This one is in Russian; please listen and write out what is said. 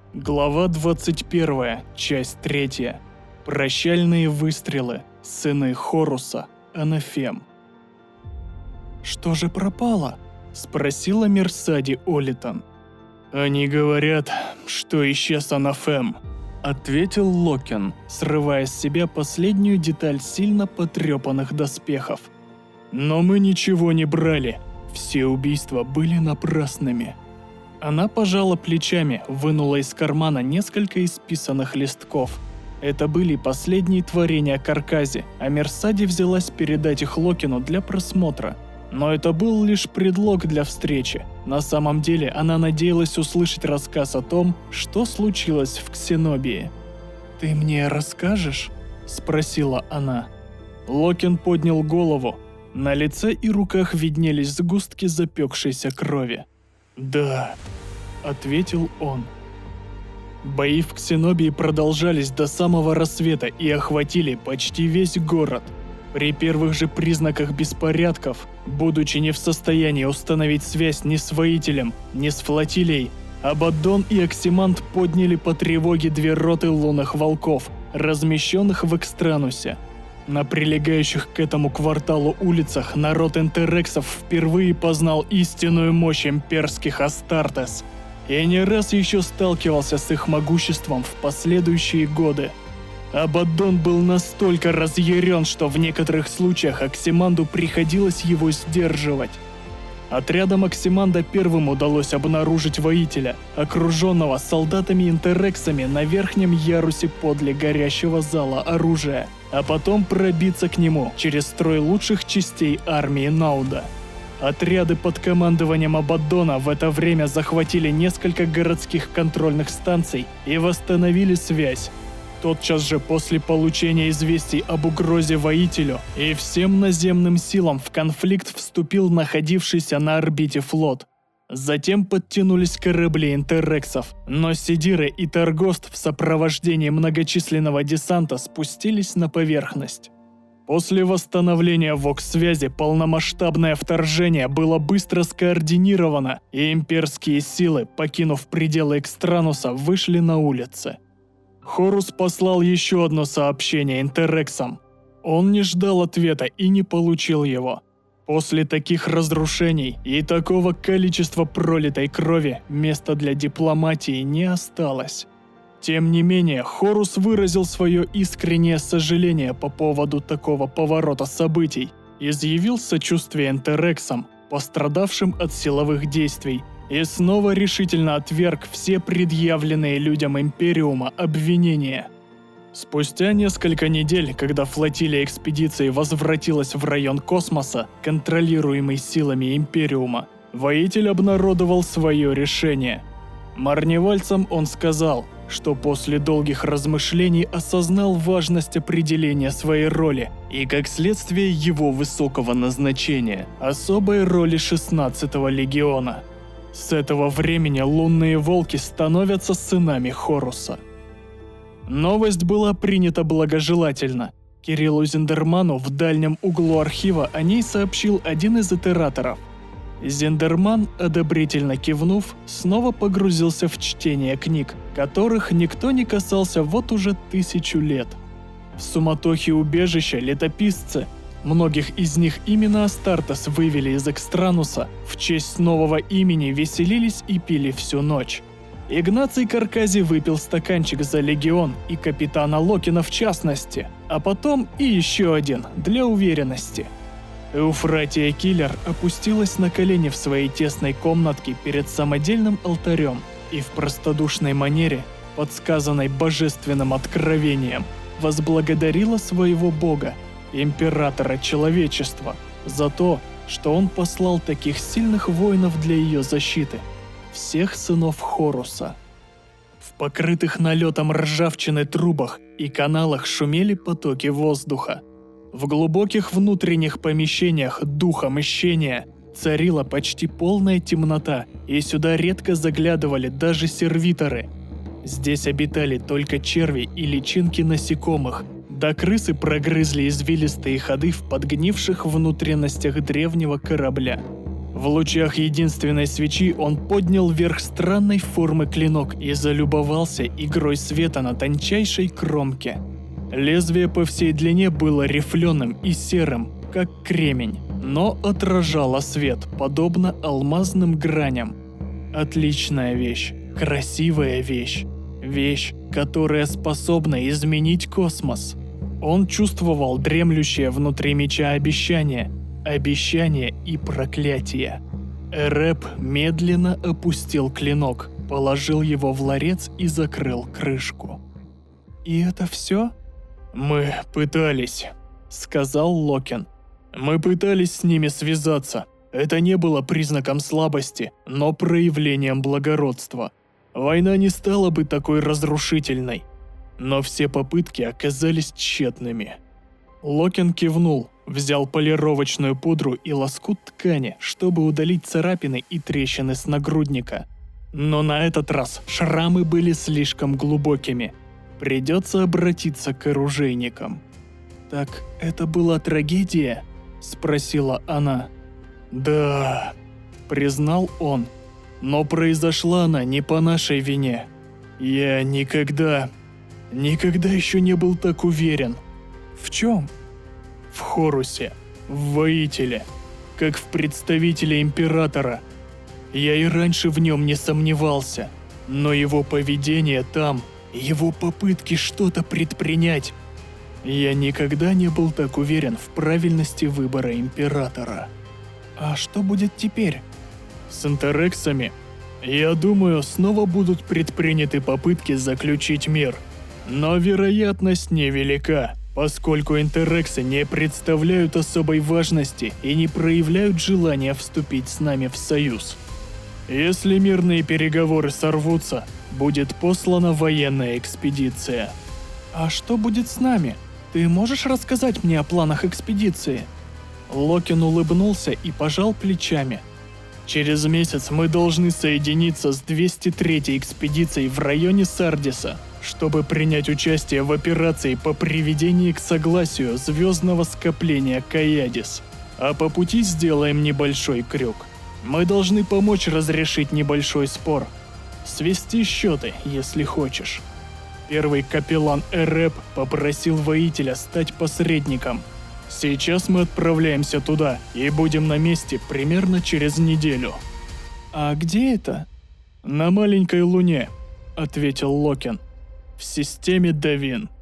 Глава 21, часть 3. Прощальные выстрелы. Сыны Хоруса. Анафем. «Что же пропало?» – спросила Мерсади Олитон. «Они говорят, что исчез Анафем», – ответил Локен, срывая с себя последнюю деталь сильно потрепанных доспехов. «Но мы ничего не брали. Все убийства были напрасными». Она пожала плечами, вынула из кармана несколько исписанных листков. Это были последние творения Каркази, а Мерсади взялась передать их Локину для просмотра. Но это был лишь предлог для встречи. На самом деле она надеялась услышать рассказ о том, что случилось в Ксенобии. «Ты мне расскажешь?» – спросила она. Локин поднял голову. На лице и руках виднелись сгустки запекшейся крови. «Да», — ответил он. Бои в Ксенобии продолжались до самого рассвета и охватили почти весь город. При первых же признаках беспорядков, будучи не в состоянии установить связь ни с воителем, ни с флотилией, Абаддон и Оксимант подняли по тревоге 2 роты лунных волков, размещенных в Экстранусе. На прилегающих к этому кварталу улицах народ Энтерексов впервые познал истинную мощь имперских Астартес и не раз еще сталкивался с их могуществом в последующие годы. Абаддон был настолько разъярен, что в некоторых случаях Оксиманду приходилось его сдерживать. Отрядам Оксиманда первым удалось обнаружить воителя, окруженного солдатами-интерексами на верхнем ярусе подле горящего зала оружия, а потом пробиться к нему через строй лучших частей армии Науда. Отряды под командованием Абаддона в это время захватили несколько городских контрольных станций и восстановили связь. Тотчас же после получения известий об угрозе воителю и всем наземным силам в конфликт вступил находившийся на орбите флот. Затем подтянулись корабли интерексов, но Сидиры и Таргост в сопровождении многочисленного десанта спустились на поверхность. После восстановления ВОКС-связи полномасштабное вторжение было быстро скоординировано, и имперские силы, покинув пределы Экстрануса, вышли на улицы. Хорус послал еще одно сообщение интерексам. Он не ждал ответа и не получил его. После таких разрушений и такого количества пролитой крови места для дипломатии не осталось. Тем не менее, Хорус выразил свое искреннее сожаление по поводу такого поворота событий, изъявил сочувствие интерексам, пострадавшим от силовых действий, и снова решительно отверг все предъявленные людям Империума обвинения. Спустя несколько недель, когда флотилия экспедиции возвратилась в район космоса, контролируемый силами Империума, воитель обнародовал свое решение. Марневальцам он сказал, что после долгих размышлений осознал важность определения своей роли и, как следствие его высокого назначения, особой роли 16-го легиона. С этого времени лунные волки становятся сынами Хоруса. Новость была принята благожелательно. Кириллу Зиндерману в дальнем углу архива о ней сообщил один из итераторов. Зиндерман, одобрительно кивнув, снова погрузился в чтение книг, которых никто не касался вот уже 1000 лет. В суматохе убежища летописцы, многих из них именно Астартес вывели из Экстрануса, в честь нового имени веселились и пили всю ночь. Игнаций Каркази выпил стаканчик за легион и капитана Локина в частности, а потом и еще один, для уверенности. Эуфратия Киллер опустилась на колени в своей тесной комнатке перед самодельным алтарем и в простодушной манере, подсказанной божественным откровением, возблагодарила своего бога, императора человечества, за то, что он послал таких сильных воинов для ее защиты, всех сынов Хоруса. В покрытых налетом ржавчины трубах и каналах шумели потоки воздуха. В глубоких внутренних помещениях духа мщения царила почти полная темнота, и сюда редко заглядывали даже сервиторы. Здесь обитали только черви и личинки насекомых, да крысы прогрызли извилистые ходы в подгнивших внутренностях древнего корабля. В лучах единственной свечи он поднял вверх странной формы клинок и залюбовался игрой света на тончайшей кромке. Лезвие по всей длине было рифленым и серым, как кремень, но отражало свет, подобно алмазным граням. Отличная вещь, красивая вещь. Вещь, которая способна изменить космос. Он чувствовал дремлющее внутри меча обещание и проклятие. Эреб медленно опустил клинок, положил его в ларец и закрыл крышку. «И это все?» «Мы пытались», — сказал Локен. «Мы пытались с ними связаться. Это не было признаком слабости, но проявлением благородства. Война не стала бы такой разрушительной. Но все попытки оказались тщетными». Локен кивнул, взял полировочную пудру и лоскут ткани, чтобы удалить царапины и трещины с нагрудника. Но на этот раз шрамы были слишком глубокими. Придется обратиться к оружейникам. «Так это была трагедия?» – спросила она. «Да», – признал он. «Но произошла она не по нашей вине. Я никогда еще не был так уверен». «В чем?» «В Хорусе, в воителе, как в представителе Императора. Я и раньше в нем не сомневался, но его поведение там, его попытки что-то предпринять. Я никогда не был так уверен в правильности выбора Императора». «А что будет теперь?» «С интерексами, я думаю, снова будут предприняты попытки заключить мир. Но вероятность невелика, поскольку интерексы не представляют особой важности и не проявляют желания вступить с нами в союз. Если мирные переговоры сорвутся, будет послана военная экспедиция». «А что будет с нами? Ты можешь рассказать мне о планах экспедиции?» Локен улыбнулся и пожал плечами. «Через месяц мы должны соединиться с 203-й экспедицией в районе Сардиса, чтобы принять участие в операции по приведению к согласию звездного скопления Каядис. А по пути сделаем небольшой крюк. Мы должны помочь разрешить небольшой спор. Свести счеты, если хочешь». Первый капеллан Эреб попросил воителя стать посредником. Сейчас мы отправляемся туда и будем на месте примерно через неделю. «А где это?» «На маленькой луне», — ответил Локен. «В системе Давин».